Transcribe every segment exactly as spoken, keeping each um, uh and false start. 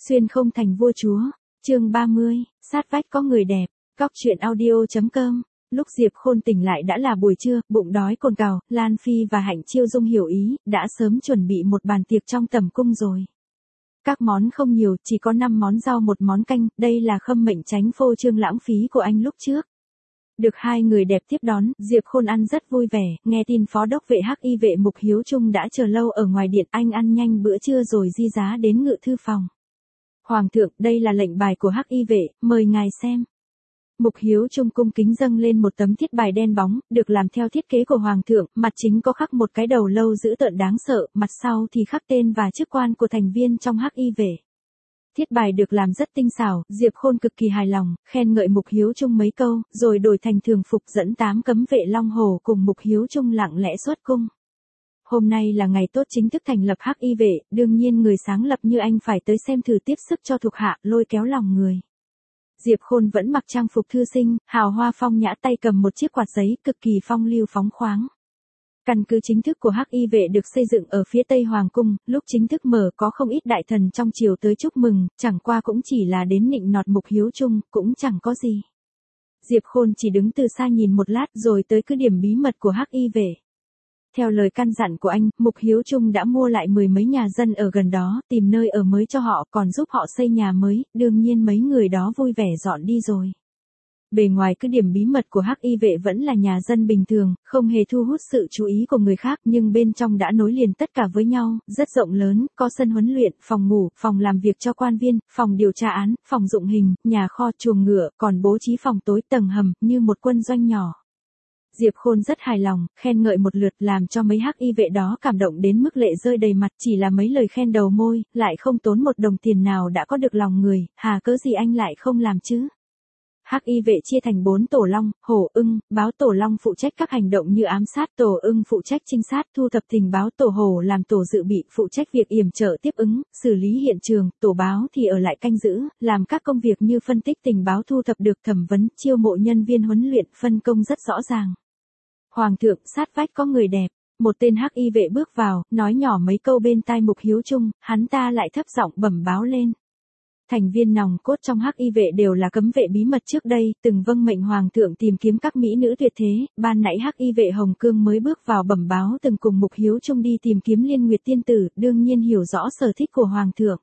Xuyên không thành vua chúa. Chương ba mươi, sát vách có người đẹp. Cóc truyện audio.com. Lúc Diệp Khôn tỉnh lại đã là buổi trưa, bụng đói cồn cào, Lan Phi và Hạnh Chiêu Dung hiểu ý, đã sớm chuẩn bị một bàn tiệc trong tầm cung rồi. Các món không nhiều, chỉ có năm món rau một món canh, đây là khâm mệnh tránh phô trương lãng phí của anh lúc trước. Được hai người đẹp tiếp đón, Diệp Khôn ăn rất vui vẻ, nghe tin phó đốc vệ Hắc Y vệ Mục Hiếu Trung đã chờ lâu ở ngoài điện, anh ăn nhanh bữa trưa rồi di giá đến ngự thư phòng. Hoàng thượng, đây là lệnh bài của Hắc Y vệ, mời ngài xem. Mục Hiếu Trung cung kính dâng lên một tấm thiết bài đen bóng, được làm theo thiết kế của Hoàng thượng, mặt chính có khắc một cái đầu lâu dữ tợn đáng sợ, mặt sau thì khắc tên và chức quan của thành viên trong Hắc Y vệ. Thiết bài được làm rất tinh xảo, Diệp Khôn cực kỳ hài lòng, khen ngợi Mục Hiếu Trung mấy câu, rồi đổi thành thường phục dẫn tám cấm vệ Long Hồ cùng Mục Hiếu Trung lặng lẽ xuất cung. Hôm nay là ngày tốt chính thức thành lập Hắc Y vệ, đương nhiên người sáng lập như anh phải tới xem thử tiếp sức cho thuộc hạ, lôi kéo lòng người. Diệp Khôn vẫn mặc trang phục thư sinh, hào hoa phong nhã, tay cầm một chiếc quạt giấy, cực kỳ phong lưu phóng khoáng. Căn cứ chính thức của Hắc Y vệ được xây dựng ở phía Tây Hoàng cung, lúc chính thức mở có không ít đại thần trong triều tới chúc mừng, chẳng qua cũng chỉ là đến nịnh nọt Mục Hiếu Trung, cũng chẳng có gì. Diệp Khôn chỉ đứng từ xa nhìn một lát rồi tới cứ điểm bí mật của Hắc Y vệ. Theo lời căn dặn của anh, Mục Hiếu Trung đã mua lại mười mấy nhà dân ở gần đó, tìm nơi ở mới cho họ, còn giúp họ xây nhà mới, đương nhiên mấy người đó vui vẻ dọn đi rồi. Bề ngoài cứ điểm bí mật của Hắc Y vệ vẫn là nhà dân bình thường, không hề thu hút sự chú ý của người khác, nhưng bên trong đã nối liền tất cả với nhau, rất rộng lớn, có sân huấn luyện, phòng ngủ, phòng làm việc cho quan viên, phòng điều tra án, phòng dụng hình, nhà kho, chuồng ngựa, còn bố trí phòng tối, tầng hầm, như một quân doanh nhỏ. Diệp Khôn rất hài lòng, khen ngợi một lượt làm cho mấy Hắc Y vệ đó cảm động đến mức lệ rơi đầy mặt, chỉ là mấy lời khen đầu môi, lại không tốn một đồng tiền nào đã có được lòng người, hà cớ gì anh lại không làm chứ? Hắc Y vệ chia thành bốn tổ long, hổ, ưng, báo. Tổ long phụ trách các hành động như ám sát, tổ ưng phụ trách trinh sát, thu thập tình báo, tổ hổ làm tổ dự bị, phụ trách việc yểm trợ tiếp ứng, xử lý hiện trường, tổ báo thì ở lại canh giữ, làm các công việc như phân tích tình báo thu thập được, thẩm vấn, chiêu mộ nhân viên huấn luyện, phân công rất rõ ràng. Hoàng thượng, sát vách có người đẹp. Một tên Hắc Y vệ bước vào, nói nhỏ mấy câu bên tai Mục Hiếu Trung, hắn ta lại thấp giọng bẩm báo lên. Thành viên nòng cốt trong Hắc Y vệ đều là cấm vệ bí mật trước đây, từng vâng mệnh Hoàng thượng tìm kiếm các mỹ nữ tuyệt thế, ban nãy Hắc Y vệ Hồng Cương mới bước vào bẩm báo từng cùng Mục Hiếu Trung đi tìm kiếm Liên Nguyệt tiên tử, đương nhiên hiểu rõ sở thích của Hoàng thượng.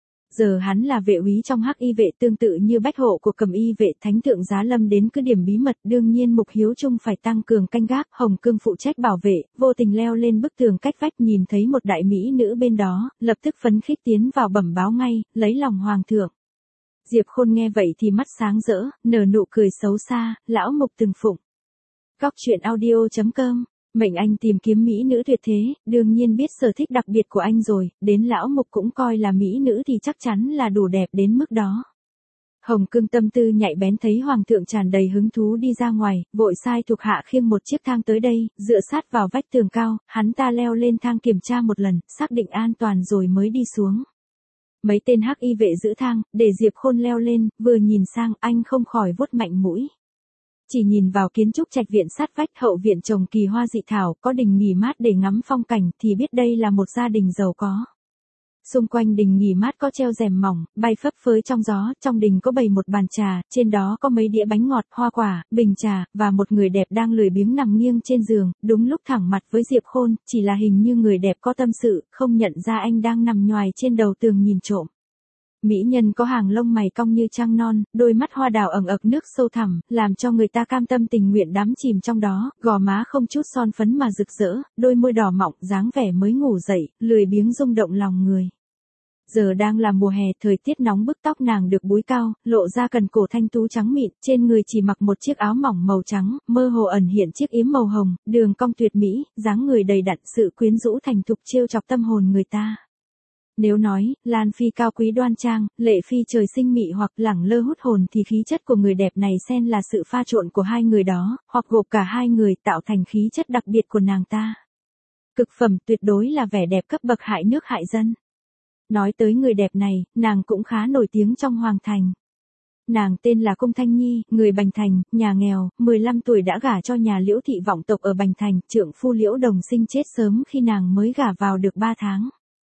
Giờ hắn là vệ úy trong Hắc Y vệ, tương tự như bách hộ của Cầm Y vệ, thánh thượng giá lâm đến cứ điểm bí mật, đương nhiên Mục Hiếu Trung phải tăng cường canh gác, Hồng Cương phụ trách bảo vệ, vô tình leo lên bức tường cách vách nhìn thấy một đại mỹ nữ bên đó, lập tức phấn khích tiến vào bẩm báo ngay, lấy lòng Hoàng thượng. Diệp Khôn nghe vậy thì mắt sáng rỡ, nở nụ cười xấu xa, lão Mục từng phụng. Cóc truyện audio.com. Mệnh anh tìm kiếm mỹ nữ tuyệt thế, đương nhiên biết sở thích đặc biệt của anh rồi, đến lão Mục cũng coi là mỹ nữ thì chắc chắn là đủ đẹp đến mức đó. Hồng Cương tâm tư nhạy bén thấy Hoàng thượng tràn đầy hứng thú đi ra ngoài, vội sai thuộc hạ khiêng một chiếc thang tới đây, dựa sát vào vách tường cao, hắn ta leo lên thang kiểm tra một lần, xác định an toàn rồi mới đi xuống. Mấy tên Hắc Y vệ giữ thang, để Diệp Khôn leo lên, vừa nhìn sang anh không khỏi vuốt mạnh mũi. Chỉ nhìn vào kiến trúc trạch viện sát vách, hậu viện trồng kỳ hoa dị thảo, có đình nghỉ mát để ngắm phong cảnh, thì biết đây là một gia đình giàu có. Xung quanh đình nghỉ mát có treo rèm mỏng, bay phấp phới trong gió, trong đình có bày một bàn trà, trên đó có mấy đĩa bánh ngọt, hoa quả, bình trà, và một người đẹp đang lười biếng nằm nghiêng trên giường, đúng lúc thẳng mặt với Diệp Khôn, chỉ là hình như người đẹp có tâm sự, không nhận ra anh đang nằm nhoài trên đầu tường nhìn trộm. Mỹ nhân có hàng lông mày cong như trăng non, đôi mắt hoa đào ẩn ực nước sâu thẳm, làm cho người ta cam tâm tình nguyện đắm chìm trong đó, gò má không chút son phấn mà rực rỡ, đôi môi đỏ mọng, dáng vẻ mới ngủ dậy, lười biếng rung động lòng người. Giờ đang là mùa hè, thời tiết nóng bức, tóc nàng được búi cao, lộ ra cần cổ thanh tú trắng mịn, trên người chỉ mặc một chiếc áo mỏng màu trắng, mơ hồ ẩn hiện chiếc yếm màu hồng, đường cong tuyệt mỹ, dáng người đầy đặn, sự quyến rũ thành thục trêu chọc tâm hồn người ta. Nếu nói, Lan Phi cao quý đoan trang, Lệ Phi trời sinh mị hoặc lẳng lơ hút hồn thì khí chất của người đẹp này xen là sự pha trộn của hai người đó, hoặc gộp cả hai người tạo thành khí chất đặc biệt của nàng ta. Cực phẩm, tuyệt đối là vẻ đẹp cấp bậc hại nước hại dân. Nói tới người đẹp này, nàng cũng khá nổi tiếng trong Hoàng thành. Nàng tên là Cung Thanh Nhi, người Bành Thành, nhà nghèo, mười lăm tuổi đã gả cho nhà Liễu thị vọng tộc ở Bành Thành, trượng phu Liễu Đồng Sinh chết sớm khi nàng mới gả vào được ba tháng.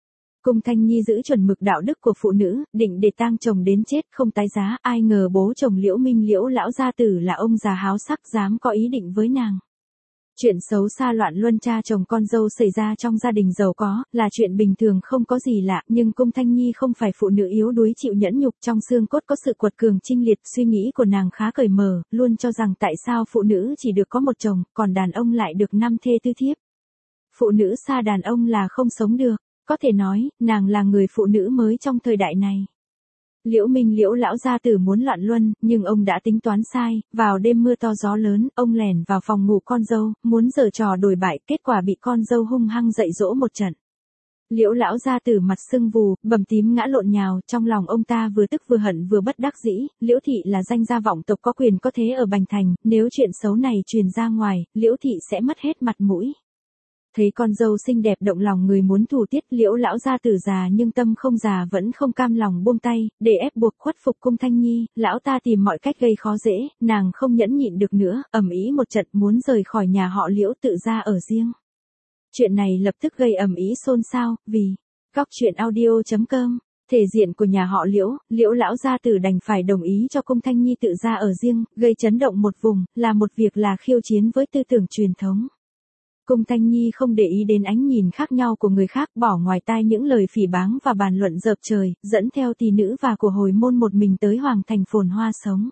Cung Thanh Nhi giữ chuẩn mực đạo đức của phụ nữ, định để tang chồng đến chết không tái giá, ai ngờ bố chồng Liễu Minh Liễu lão gia tử là ông già háo sắc dám có ý định với nàng. Chuyện xấu xa loạn luân cha chồng con dâu xảy ra trong gia đình giàu có, là chuyện bình thường không có gì lạ, nhưng Cung Thanh Nhi không phải phụ nữ yếu đuối chịu nhẫn nhục, trong xương cốt có sự quật cường chinh liệt, suy nghĩ của nàng khá cởi mở, luôn cho rằng tại sao phụ nữ chỉ được có một chồng, còn đàn ông lại được năm thê tư thiếp. Phụ nữ xa đàn ông là không sống được, có thể nói, nàng là người phụ nữ mới trong thời đại này. Liễu Minh Liễu lão gia tử muốn loạn luân, nhưng ông đã tính toán sai, vào đêm mưa to gió lớn, ông lẻn vào phòng ngủ con dâu, muốn giở trò đổi bại, kết quả bị con dâu hung hăng dạy dỗ một trận. Liễu lão gia tử mặt sưng vù, bầm tím ngã lộn nhào, trong lòng ông ta vừa tức vừa hận vừa bất đắc dĩ, Liễu thị là danh gia vọng tộc có quyền có thế ở Bành Thành, nếu chuyện xấu này truyền ra ngoài, Liễu thị sẽ mất hết mặt mũi. Thấy con dâu xinh đẹp động lòng người muốn thủ tiết, Liễu lão gia tử già nhưng tâm không già vẫn không cam lòng buông tay, để ép buộc khuất phục Cung Thanh Nhi, lão ta tìm mọi cách gây khó dễ, nàng không nhẫn nhịn được nữa, ầm ĩ một trận muốn rời khỏi nhà họ Liễu tự ra ở riêng. Chuyện này lập tức gây ầm ĩ xôn xao, vì Cóc truyện audio chấm com, thể diện của nhà họ Liễu, Liễu lão gia tử đành phải đồng ý cho Cung Thanh Nhi tự ra ở riêng, gây chấn động một vùng, là một việc là khiêu chiến với tư tưởng truyền thống. Cung Thanh Nhi không để ý đến ánh nhìn khác nhau của người khác, bỏ ngoài tai những lời phỉ báng và bàn luận dợp trời, dẫn theo tỷ nữ và của hồi môn một mình tới Hoàng Thành phồn hoa sống.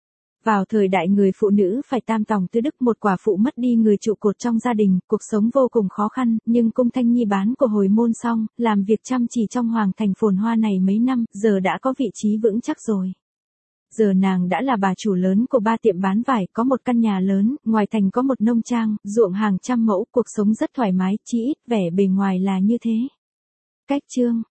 Vào thời đại người phụ nữ phải tam tòng tứ đức, một quả phụ mất đi người trụ cột trong gia đình, cuộc sống vô cùng khó khăn, nhưng Cung Thanh Nhi bán của hồi môn xong, làm việc chăm chỉ trong Hoàng Thành phồn hoa này mấy năm, giờ đã có vị trí vững chắc rồi. Giờ nàng đã là bà chủ lớn của ba tiệm bán vải, có một căn nhà lớn, ngoài thành có một nông trang, ruộng hàng trăm mẫu, cuộc sống rất thoải mái, chỉ ít vẻ bề ngoài là như thế. Cách chương